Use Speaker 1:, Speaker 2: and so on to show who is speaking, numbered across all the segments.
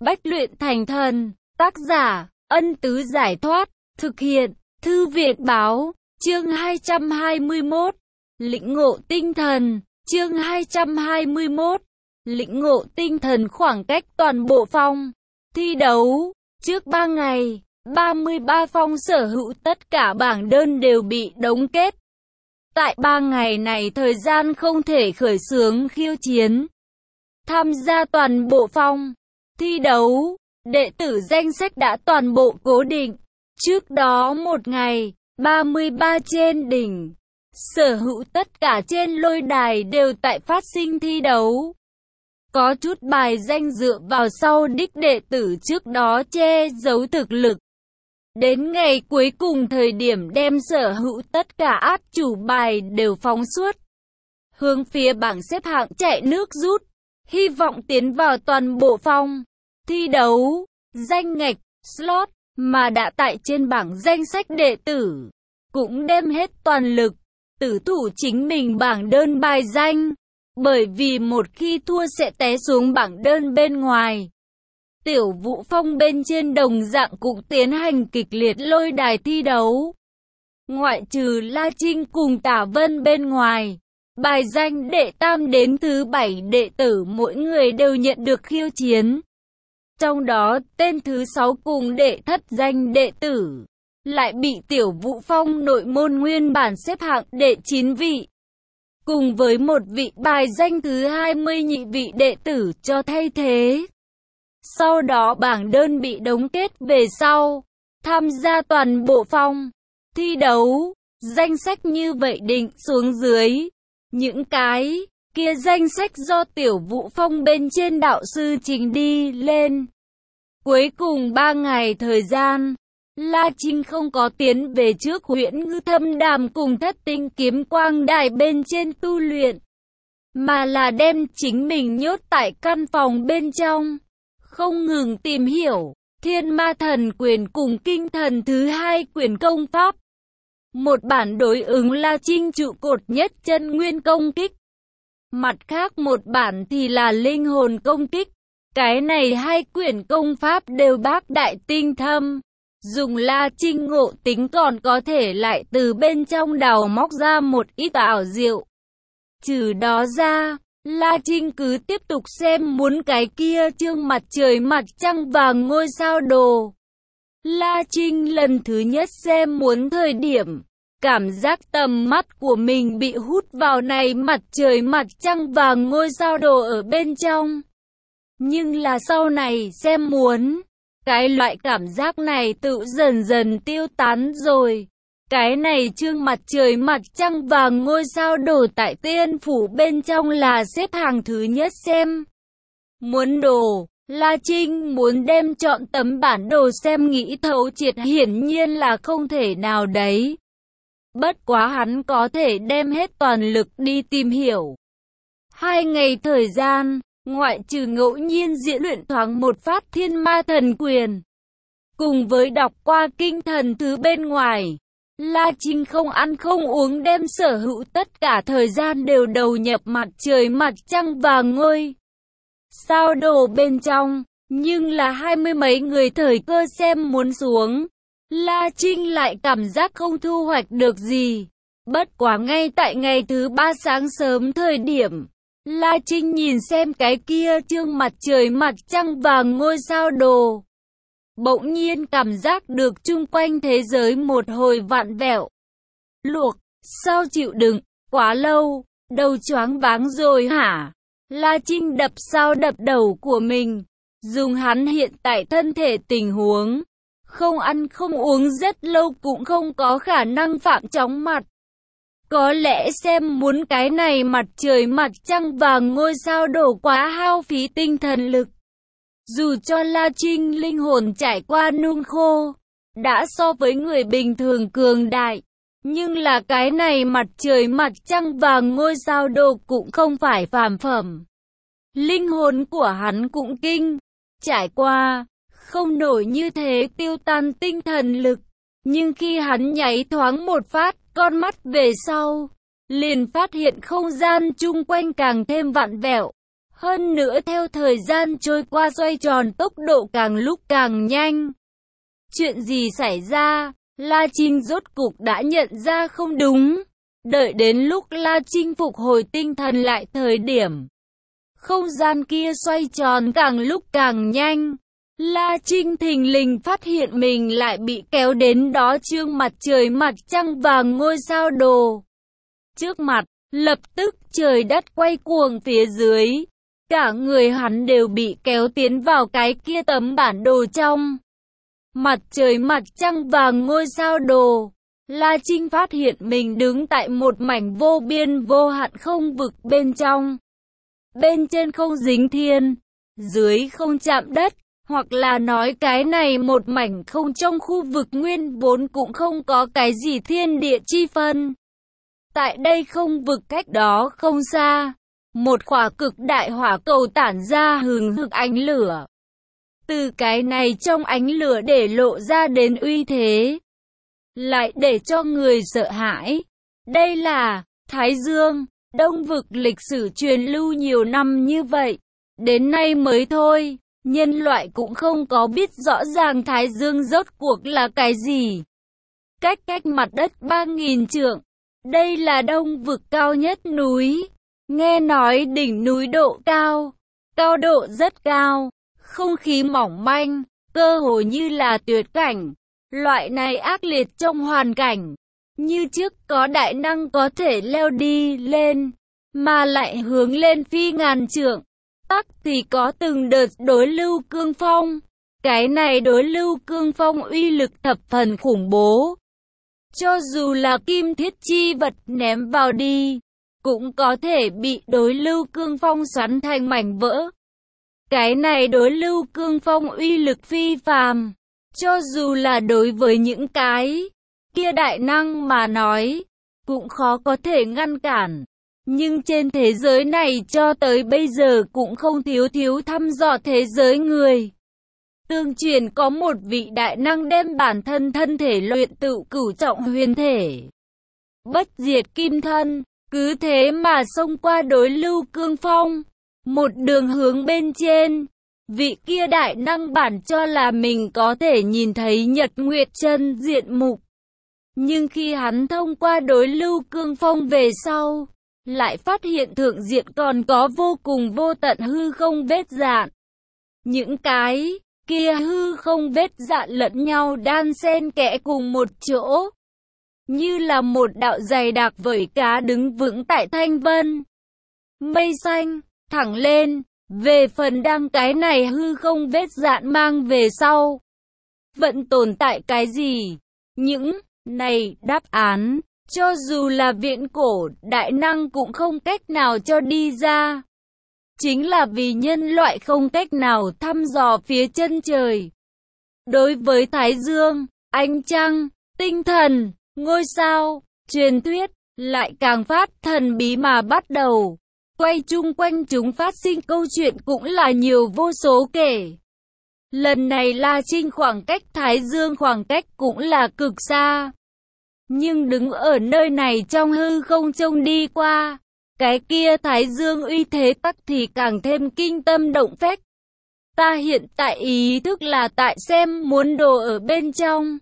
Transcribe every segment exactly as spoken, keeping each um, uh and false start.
Speaker 1: Bách luyện thành thần. Tác giả, Ân Tứ Giải Thoát. Thực hiện, Thư Viện Báo. Chương hai trăm hai mươi mốt. Lĩnh ngộ tinh thần. Chương hai trăm hai mươi mốt. Lĩnh ngộ tinh thần. Khoảng cách toàn bộ phong thi đấu. Trước ba ngày, ba mươi ba phong sở hữu tất cả bảng đơn đều bị đóng kết. Tại ba ngày này thời gian không thể khởi xướng khiêu chiến. Tham gia toàn bộ phong thi đấu, đệ tử danh sách đã toàn bộ cố định. Trước đó một ngày, ba mươi ba trên đỉnh, sở hữu tất cả trên lôi đài đều tại phát sinh thi đấu. Có chút bài danh dựa vào sau đích đệ tử trước đó che giấu thực lực. Đến ngày cuối cùng thời điểm đem sở hữu tất cả át chủ bài đều phóng suốt. Hướng phía bảng xếp hạng chạy nước rút, hy vọng tiến vào toàn bộ phong thi đấu, danh ngạch, slot, mà đã tại trên bảng danh sách đệ tử. Cũng đem hết toàn lực, tử thủ chính mình bảng đơn bài danh. Bởi vì một khi thua sẽ té xuống bảng đơn bên ngoài. Tiểu Vũ Phong bên trên đồng dạng cũng tiến hành kịch liệt lôi đài thi đấu. Ngoại trừ La Trinh cùng Tả Vân bên ngoài, bài danh đệ tam đến thứ bảy đệ tử mỗi người đều nhận được khiêu chiến. Trong đó tên thứ sáu cùng đệ thất danh đệ tử lại bị Tiểu Vũ Phong nội môn nguyên bản xếp hạng đệ chín vị, cùng với một vị bài danh thứ hai mươi nhị vị đệ tử cho thay thế. Sau đó bảng đơn bị đóng kết về sau, tham gia toàn bộ phong thi đấu, danh sách như vậy định xuống dưới. Những cái kia danh sách do Tiểu Vũ Phong bên trên đạo sư trình đi lên. Cuối cùng ba ngày thời gian, La Trinh không có tiến về trước Huyễn Ngư Thâm Đàm cùng Thất Tinh Kiếm Quang Đài bên trên tu luyện, mà là đem chính mình nhốt tại căn phòng bên trong, không ngừng tìm hiểu Thiên Ma Thần Quyền cùng Kinh Thần thứ hai quyền công pháp. Một bản đối ứng La Trinh trụ cột nhất chân nguyên công kích, mặt khác một bản thì là linh hồn công kích. Cái này hai quyển công pháp đều bác đại tinh thâm, dùng La Trinh ngộ tính còn có thể lại từ bên trong đào móc ra một ít ảo diệu. Trừ đó ra, La Trinh cứ tiếp tục xem muốn cái kia chương mặt trời mặt trăng và ngôi sao đồ. La Trinh lần thứ nhất xem muốn thời điểm, cảm giác tầm mắt của mình bị hút vào này mặt trời mặt trăng và ngôi sao đồ ở bên trong. Nhưng là sau này xem muốn, cái loại cảm giác này tự dần dần tiêu tán rồi. Cái này chương mặt trời mặt trăng và ngôi sao đồ tại tiên phủ bên trong là xếp hàng thứ nhất xem muốn đồ. La Trinh muốn đem chọn tấm bản đồ xem nghĩ thấu triệt hiển nhiên là không thể nào đấy. Bất quá hắn có thể đem hết toàn lực đi tìm hiểu. Hai ngày thời gian, ngoại trừ ngẫu nhiên diễn luyện thoáng một phát Thiên Ma Thần Quyền, cùng với đọc qua Kinh Thần thứ bên ngoài, La Trinh không ăn không uống đem sở hữu tất cả thời gian đều đầu nhập mặt trời mặt trăng và ngôi sao đồ bên trong. Nhưng là hai mươi mấy người thời cơ xem muốn xuống, La Trinh lại cảm giác không thu hoạch được gì. Bất quá ngay tại ngày thứ ba sáng sớm thời điểm, La Trinh nhìn xem cái kia chương mặt trời mặt trăng và ngôi sao đồ, bỗng nhiên cảm giác được chung quanh thế giới một hồi vặn vẹo. Luộc, sao chịu đựng, quá lâu, đầu choáng váng rồi hả? La Trinh đập sao đập đầu của mình, dùng hắn hiện tại thân thể tình huống, không ăn không uống rất lâu cũng không có khả năng phạm chóng mặt. Có lẽ xem muốn cái này mặt trời mặt trăng và ngôi sao đổ quá hao phí tinh thần lực. Dù cho La Trinh linh hồn trải qua nung khô, đã so với người bình thường cường đại, nhưng là cái này mặt trời mặt trăng và ngôi sao đổ cũng không phải phàm phẩm. Linh hồn của hắn cũng kinh, trải qua, không nổi như thế tiêu tan tinh thần lực. Nhưng khi hắn nháy thoáng một phát con mắt về sau, liền phát hiện không gian chung quanh càng thêm vặn vẹo. Hơn nữa theo thời gian trôi qua xoay tròn tốc độ càng lúc càng nhanh. Chuyện gì xảy ra? La Trinh rốt cục đã nhận ra không đúng. Đợi đến lúc La Trinh phục hồi tinh thần lại thời điểm không gian kia xoay tròn càng lúc càng nhanh. La Trinh thình lình phát hiện mình lại bị kéo đến đó trương mặt trời mặt trăng và ngôi sao đồ. Trước mặt, lập tức trời đất quay cuồng phía dưới. Cả người hắn đều bị kéo tiến vào cái kia tấm bản đồ trong mặt trời mặt trăng và ngôi sao đồ. La Trinh phát hiện mình đứng tại một mảnh vô biên vô hạn không vực bên trong. Bên trên không dính thiên, dưới không chạm đất, hoặc là nói cái này một mảnh không trong khu vực nguyên vốn cũng không có cái gì thiên địa chi phân. Tại đây không vực cách đó không xa, một khỏa cực đại hỏa cầu tản ra hừng hực ánh lửa. Từ cái này trong ánh lửa để lộ ra đến uy thế, lại để cho người sợ hãi. Đây là Thái Dương, Đông vực lịch sử truyền lưu nhiều năm như vậy. Đến nay mới thôi, nhân loại cũng không có biết rõ ràng Thái Dương rốt cuộc là cái gì. Cách cách mặt đất ba nghìn trượng, đây là Đông vực cao nhất núi. Nghe nói đỉnh núi độ cao, cao độ rất cao, không khí mỏng manh, cơ hồ như là tuyệt cảnh. Loại này ác liệt trong hoàn cảnh, như trước có đại năng có thể leo đi lên, mà lại hướng lên phi ngàn trượng. Tắc thì có từng đợt đối lưu cương phong. Cái này đối lưu cương phong uy lực thập phần khủng bố. Cho dù là kim thiết chi vật ném vào đi, cũng có thể bị đối lưu cương phong xoắn thành mảnh vỡ. Cái này đối lưu cương phong uy lực phi phàm. Cho dù là đối với những cái kia đại năng mà nói, cũng khó có thể ngăn cản. Nhưng trên thế giới này cho tới bây giờ cũng không thiếu thiếu thăm dò thế giới người. Tương truyền có một vị đại năng đem bản thân thân thể luyện tự cửu trọng huyền thể, bất diệt kim thân, cứ thế mà xông qua đối lưu cương phong, một đường hướng bên trên. Vị kia đại năng bản cho là mình có thể nhìn thấy nhật nguyệt chân diện mục. Nhưng khi hắn thông qua đối lưu cương phong về sau, lại phát hiện thượng diện còn có vô cùng vô tận hư không vết dạn. Những cái kia hư không vết dạn lẫn nhau đan xen kẽ cùng một chỗ, như là một đạo dày đặc vẩy cá đứng vững tại thanh vân. Mây xanh, thẳng lên. Về phần đăng cái này hư không vết dạn mang về sau, vẫn tồn tại cái gì? Những này đáp án, cho dù là viễn cổ đại năng cũng không cách nào cho đi ra. Chính là vì nhân loại không cách nào thăm dò phía chân trời. Đối với Thái Dương, ánh trăng, tinh thần, ngôi sao, truyền thuyết, lại càng phát thần bí mà bắt đầu. Quay chung quanh chúng phát sinh câu chuyện cũng là nhiều vô số kể. Lần này La Trinh khoảng cách Thái Dương khoảng cách cũng là cực xa. Nhưng đứng ở nơi này trong hư không trông đi qua, cái kia Thái Dương uy thế tắc thì càng thêm kinh tâm động phách. Ta hiện tại ý thức là tại xem muốn đồ ở bên trong.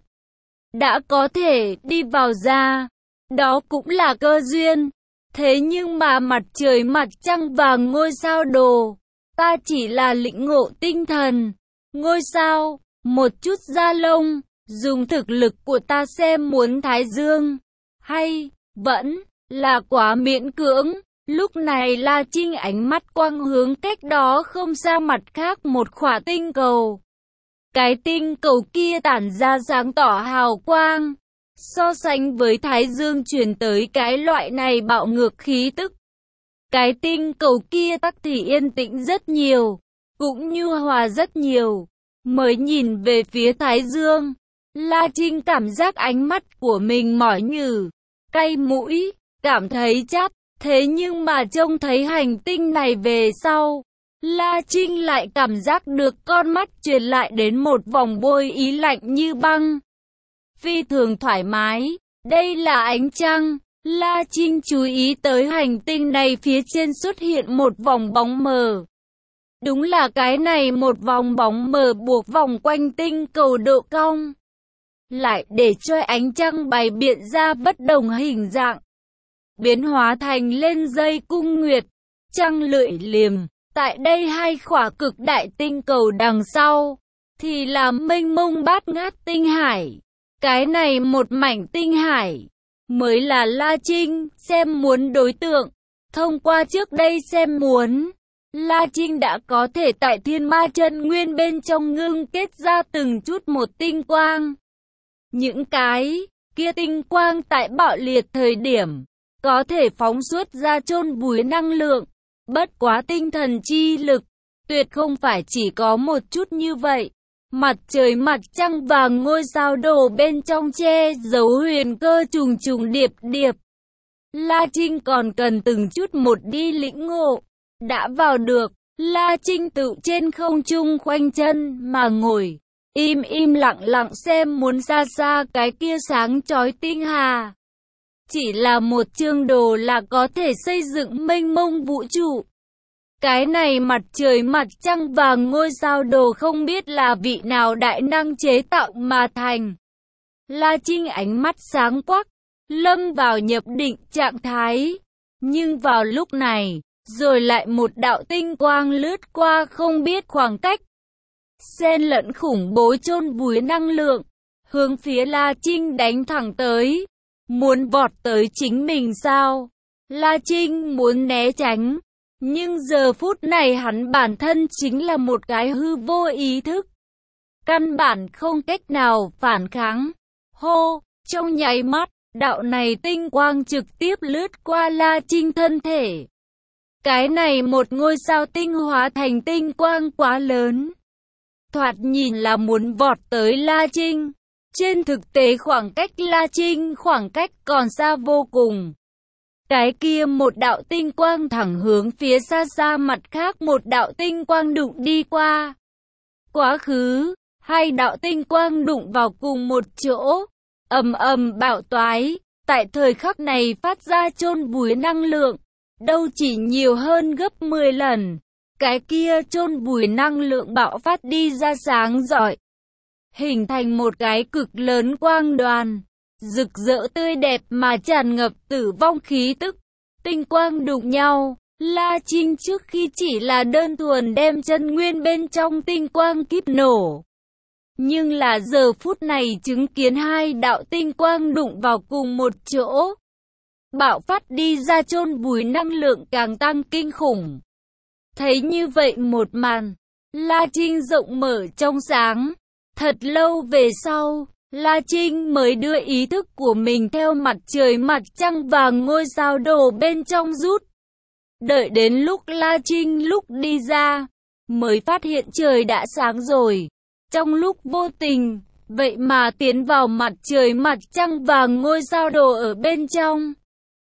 Speaker 1: Đã có thể đi vào ra, đó cũng là cơ duyên. Thế nhưng mà mặt trời mặt trăng và ngôi sao đồ, ta chỉ là lĩnh ngộ tinh thần. Ngôi sao, một chút da lông, dùng thực lực của ta xem muốn Thái Dương, hay, vẫn, là quá miễn cưỡng. Lúc này La Trinh ánh mắt quang hướng cách đó không xa mặt khác một khỏa tinh cầu. Cái tinh cầu kia tản ra sáng tỏ hào quang. So sánh với Thái Dương truyền tới cái loại này bạo ngược khí tức, cái tinh cầu kia tắc thì yên tĩnh rất nhiều, cũng nhu hòa rất nhiều. Mới nhìn về phía Thái Dương, La Trinh cảm giác ánh mắt của mình mỏi nhừ, cay mũi, cảm thấy chát. Thế nhưng mà trông thấy hành tinh này về sau, La Trinh lại cảm giác được con mắt truyền lại đến một vòng bôi ý lạnh như băng. Phi thường thoải mái, đây là ánh trăng. La Trinh chú ý tới hành tinh này phía trên xuất hiện một vòng bóng mờ. Đúng là cái này một vòng bóng mờ buộc vòng quanh tinh cầu độ cong, lại để cho ánh trăng bày biện ra bất đồng hình dạng, biến hóa thành lên dây cung nguyệt, trăng lưỡi liềm. Tại đây hai khỏa cực đại tinh cầu đằng sau, thì là mênh mông bát ngát tinh hải. Cái này một mảnh tinh hải, mới là La Trinh xem muốn đối tượng. Thông qua trước đây xem muốn, La Trinh đã có thể tại thiên ma chân nguyên bên trong ngưng kết ra từng chút một tinh quang. Những cái kia tinh quang tại bạo liệt thời điểm, có thể phóng xuất ra chôn vùi năng lượng. Bất quá tinh thần chi lực, tuyệt không phải chỉ có một chút như vậy. Mặt trời mặt trăng và ngôi sao đổ bên trong che giấu huyền cơ trùng trùng điệp điệp. La Trinh còn cần từng chút một đi lĩnh ngộ. Đã vào được, La Trinh tự trên không trung khoanh chân mà ngồi, im im lặng lặng xem muốn xa xa cái kia sáng chói tinh hà. Chỉ là một chương đồ là có thể xây dựng mênh mông vũ trụ. Cái này mặt trời mặt trăng và ngôi sao đồ không biết là vị nào đại năng chế tạo mà thành. La Trinh ánh mắt sáng quắc, lâm vào nhập định trạng thái. Nhưng vào lúc này, rồi lại một đạo tinh quang lướt qua không biết khoảng cách, xen lẫn khủng bố chôn vùi năng lượng, hướng phía La Trinh đánh thẳng tới. Muốn vọt tới chính mình sao? La Trinh muốn né tránh, nhưng giờ phút này hắn bản thân chính là một cái hư vô ý thức, căn bản không cách nào phản kháng. Hô, trong nháy mắt, đạo này tinh quang trực tiếp lướt qua La Trinh thân thể. Cái này một ngôi sao tinh hóa thành tinh quang quá lớn, thoạt nhìn là muốn vọt tới La Trinh. Trên thực tế khoảng cách La Trinh khoảng cách còn xa vô cùng. Cái kia một đạo tinh quang thẳng hướng phía xa xa, mặt khác một đạo tinh quang đụng đi qua. Quá khứ, hai đạo tinh quang đụng vào cùng một chỗ, ầm ầm bạo toái. Tại thời khắc này phát ra chôn vùi năng lượng, đâu chỉ nhiều hơn gấp mười lần. Cái kia chôn vùi năng lượng bạo phát đi ra sáng rọi, hình thành một cái cực lớn quang đoàn, rực rỡ tươi đẹp mà tràn ngập tử vong khí tức. Tinh quang đụng nhau, La Trinh trước khi chỉ là đơn thuần đem chân nguyên bên trong tinh quang kíp nổ. Nhưng là giờ phút này chứng kiến hai đạo tinh quang đụng vào cùng một chỗ, bạo phát đi ra chôn vùi năng lượng càng tăng kinh khủng. Thấy như vậy một màn, La Trinh rộng mở trong sáng. Thật lâu về sau, La Trinh mới đưa ý thức của mình theo mặt trời mặt trăng và ngôi sao đổ bên trong rút. Đợi đến lúc La Trinh lúc đi ra, mới phát hiện trời đã sáng rồi. Trong lúc vô tình, vậy mà tiến vào mặt trời mặt trăng và ngôi sao đổ ở bên trong.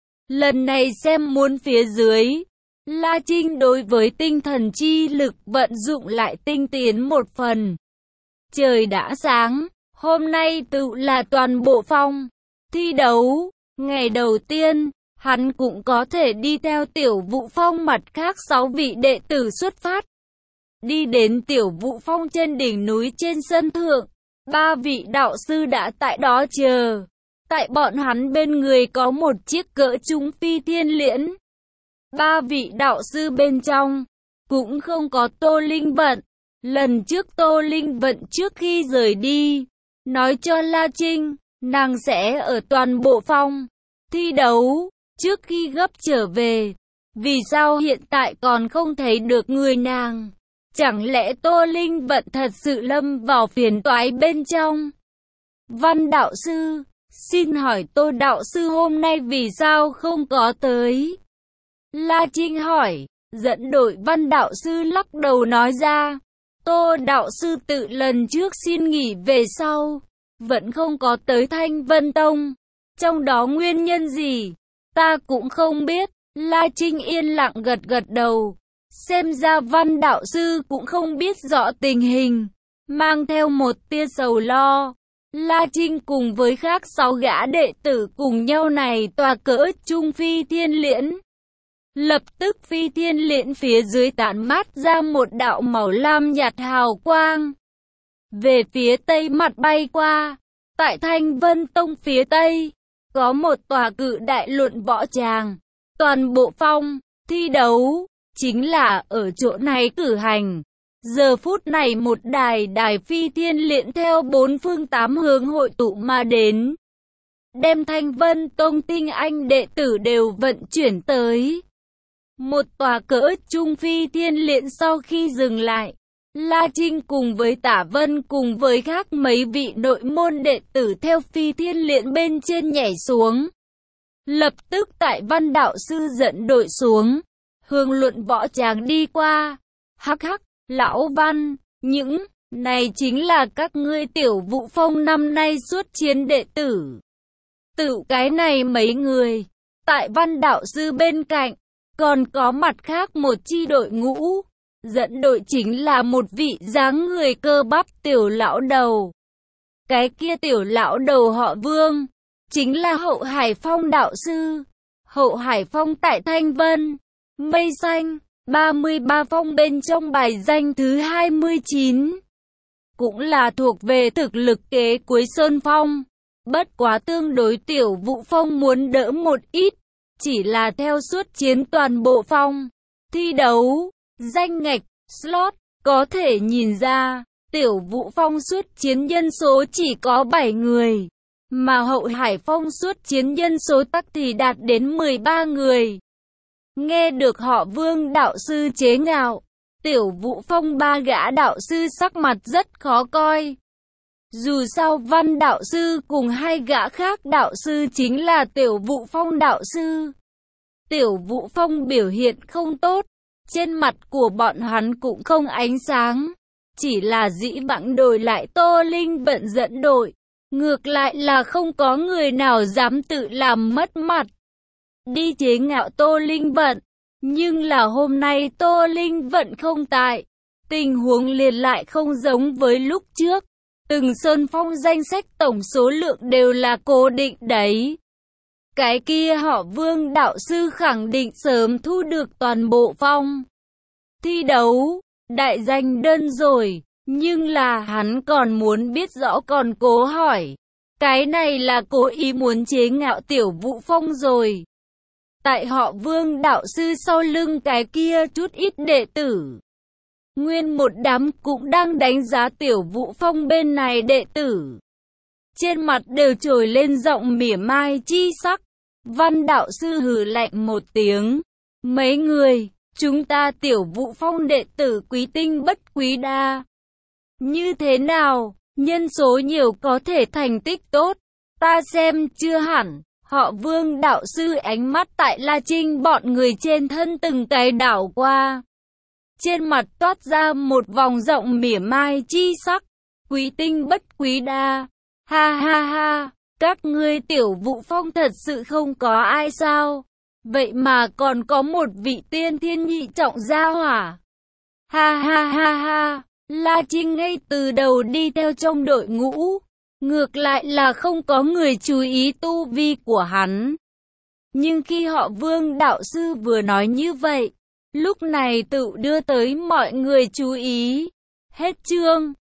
Speaker 1: Lần này xem muốn phía dưới, La Trinh đối với tinh thần chi lực vận dụng lại tinh tiến một phần. Trời đã sáng, hôm nay tự là toàn bộ phong thi đấu. Ngày đầu tiên, hắn cũng có thể đi theo Tiểu Vũ Phong mặt khác sáu vị đệ tử xuất phát. Đi đến Tiểu Vũ Phong trên đỉnh núi trên sân thượng, ba vị đạo sư đã tại đó chờ. Tại bọn hắn bên người có một chiếc cỡ trung phi thiên liễn. Ba vị đạo sư bên trong, cũng không có Tô Linh Vận. Lần trước Tô Linh Vận trước khi rời đi, nói cho La Trinh, nàng sẽ ở toàn bộ phong thi đấu, trước khi gấp trở về. Vì sao hiện tại còn không thấy được người nàng? Chẳng lẽ Tô Linh Vận thật sự lâm vào phiền toái bên trong? Văn đạo sư, xin hỏi Tô đạo sư hôm nay vì sao không có tới? La Trinh hỏi, dẫn đội Văn đạo sư lắc đầu nói ra. Tô đạo sư tự lần trước xin nghỉ về sau, vẫn không có tới Thanh Vân Tông. Trong đó nguyên nhân gì, ta cũng không biết. La Trinh yên lặng gật gật đầu. Xem ra Văn đạo sư cũng không biết rõ tình hình. Mang theo một tia sầu lo, La Trinh cùng với khác sáu gã đệ tử cùng nhau này tòa cỡ trung phi thiên liễn. Lập tức phi thiên liễn phía dưới tản mát ra một đạo màu lam nhạt hào quang. Về phía tây mặt bay qua, tại Thanh Vân Tông phía tây, có một tòa cự đại luận võ tràng. Toàn bộ phong, thi đấu, chính là ở chỗ này cử hành. Giờ phút này một đài đài phi thiên liễn theo bốn phương tám hướng hội tụ mà đến. Đem Thanh Vân Tông tinh anh đệ tử đều vận chuyển tới. Một tòa cỡ trung phi thiên liễn sau khi dừng lại, La Trinh cùng với Tả Vân cùng với khác mấy vị nội môn đệ tử theo phi thiên liễn bên trên nhảy xuống. Lập tức tại Văn đạo sư dẫn đội xuống, hướng luận võ tràng đi qua. Hắc hắc, lão Văn, những này chính là các ngươi Tiểu Vũ Phong năm nay xuất chiến đệ tử. Tự cái này mấy người, tại Văn đạo sư bên cạnh, còn có mặt khác một chi đội ngũ. Dẫn đội chính là một vị dáng người cơ bắp tiểu lão đầu. Cái kia tiểu lão đầu họ Vương, chính là Hậu Hải Phong đạo sư. Hậu Hải Phong tại Thanh Vân, Mây Xanh, ba mươi ba phong bên trong bài danh thứ hai mươi chín. Cũng là thuộc về thực lực kế cuối Sơn Phong. Bất quá tương đối Tiểu Vũ Phong muốn đỡ một ít, chỉ là theo suốt chiến toàn bộ phong. Thi đấu, danh ngạch, slot, có thể nhìn ra, Tiểu Vũ Phong suốt chiến nhân số chỉ có bảy người, mà Hậu Hải Phong suốt chiến nhân số tắc thì đạt đến mười ba người. Nghe được họ Vương đạo sư chế ngạo, Tiểu Vũ Phong ba gã đạo sư sắc mặt rất khó coi. Dù sao Văn đạo sư cùng hai gã khác đạo sư chính là Tiểu Vũ Phong đạo sư. Tiểu Vũ Phong biểu hiện không tốt, trên mặt của bọn hắn cũng không ánh sáng. Chỉ là dĩ vãng đổi lại Tô Linh Vận dẫn đội, ngược lại là không có người nào dám tự làm mất mặt, đi chế ngạo Tô Linh Vận. Nhưng là hôm nay Tô Linh Vận không tại, tình huống liền lại không giống với lúc trước. Từng Sơn Phong danh sách tổng số lượng đều là cố định đấy. Cái kia họ Vương đạo sư khẳng định sớm thu được toàn bộ phong. Thi đấu, đại danh đơn rồi, nhưng là hắn còn muốn biết rõ còn cố hỏi. Cái này là cố ý muốn chế ngạo Tiểu Vũ Phong rồi. Tại họ Vương đạo sư sau lưng cái kia chút ít đệ tử. Nguyên một đám cũng đang đánh giá Tiểu Vũ Phong bên này đệ tử. Trên mặt đều trồi lên giọng mỉa mai chi sắc. Văn đạo sư hừ lạnh một tiếng. Mấy người, chúng ta Tiểu Vũ Phong đệ tử quý tinh bất quý đa. Như thế nào, nhân số nhiều có thể thành tích tốt. Ta xem chưa hẳn. Họ Vương đạo sư ánh mắt tại La Trinh bọn người trên thân từng cái đảo qua. Trên mặt toát ra một vòng rộng mỉa mai chi sắc. Quý tinh bất quý đa. Ha ha ha, các ngươi Tiểu Vũ Phong thật sự không có ai sao? Vậy mà còn có một vị tiên thiên nhị trọng gia hỏa. Ha ha ha ha, La Trinh ngay từ đầu đi theo trong đội ngũ. Ngược lại là không có người chú ý tu vi của hắn. Nhưng khi họ Vương đạo sư vừa nói như vậy, lúc này tự đưa tới mọi người chú ý. Hết chương.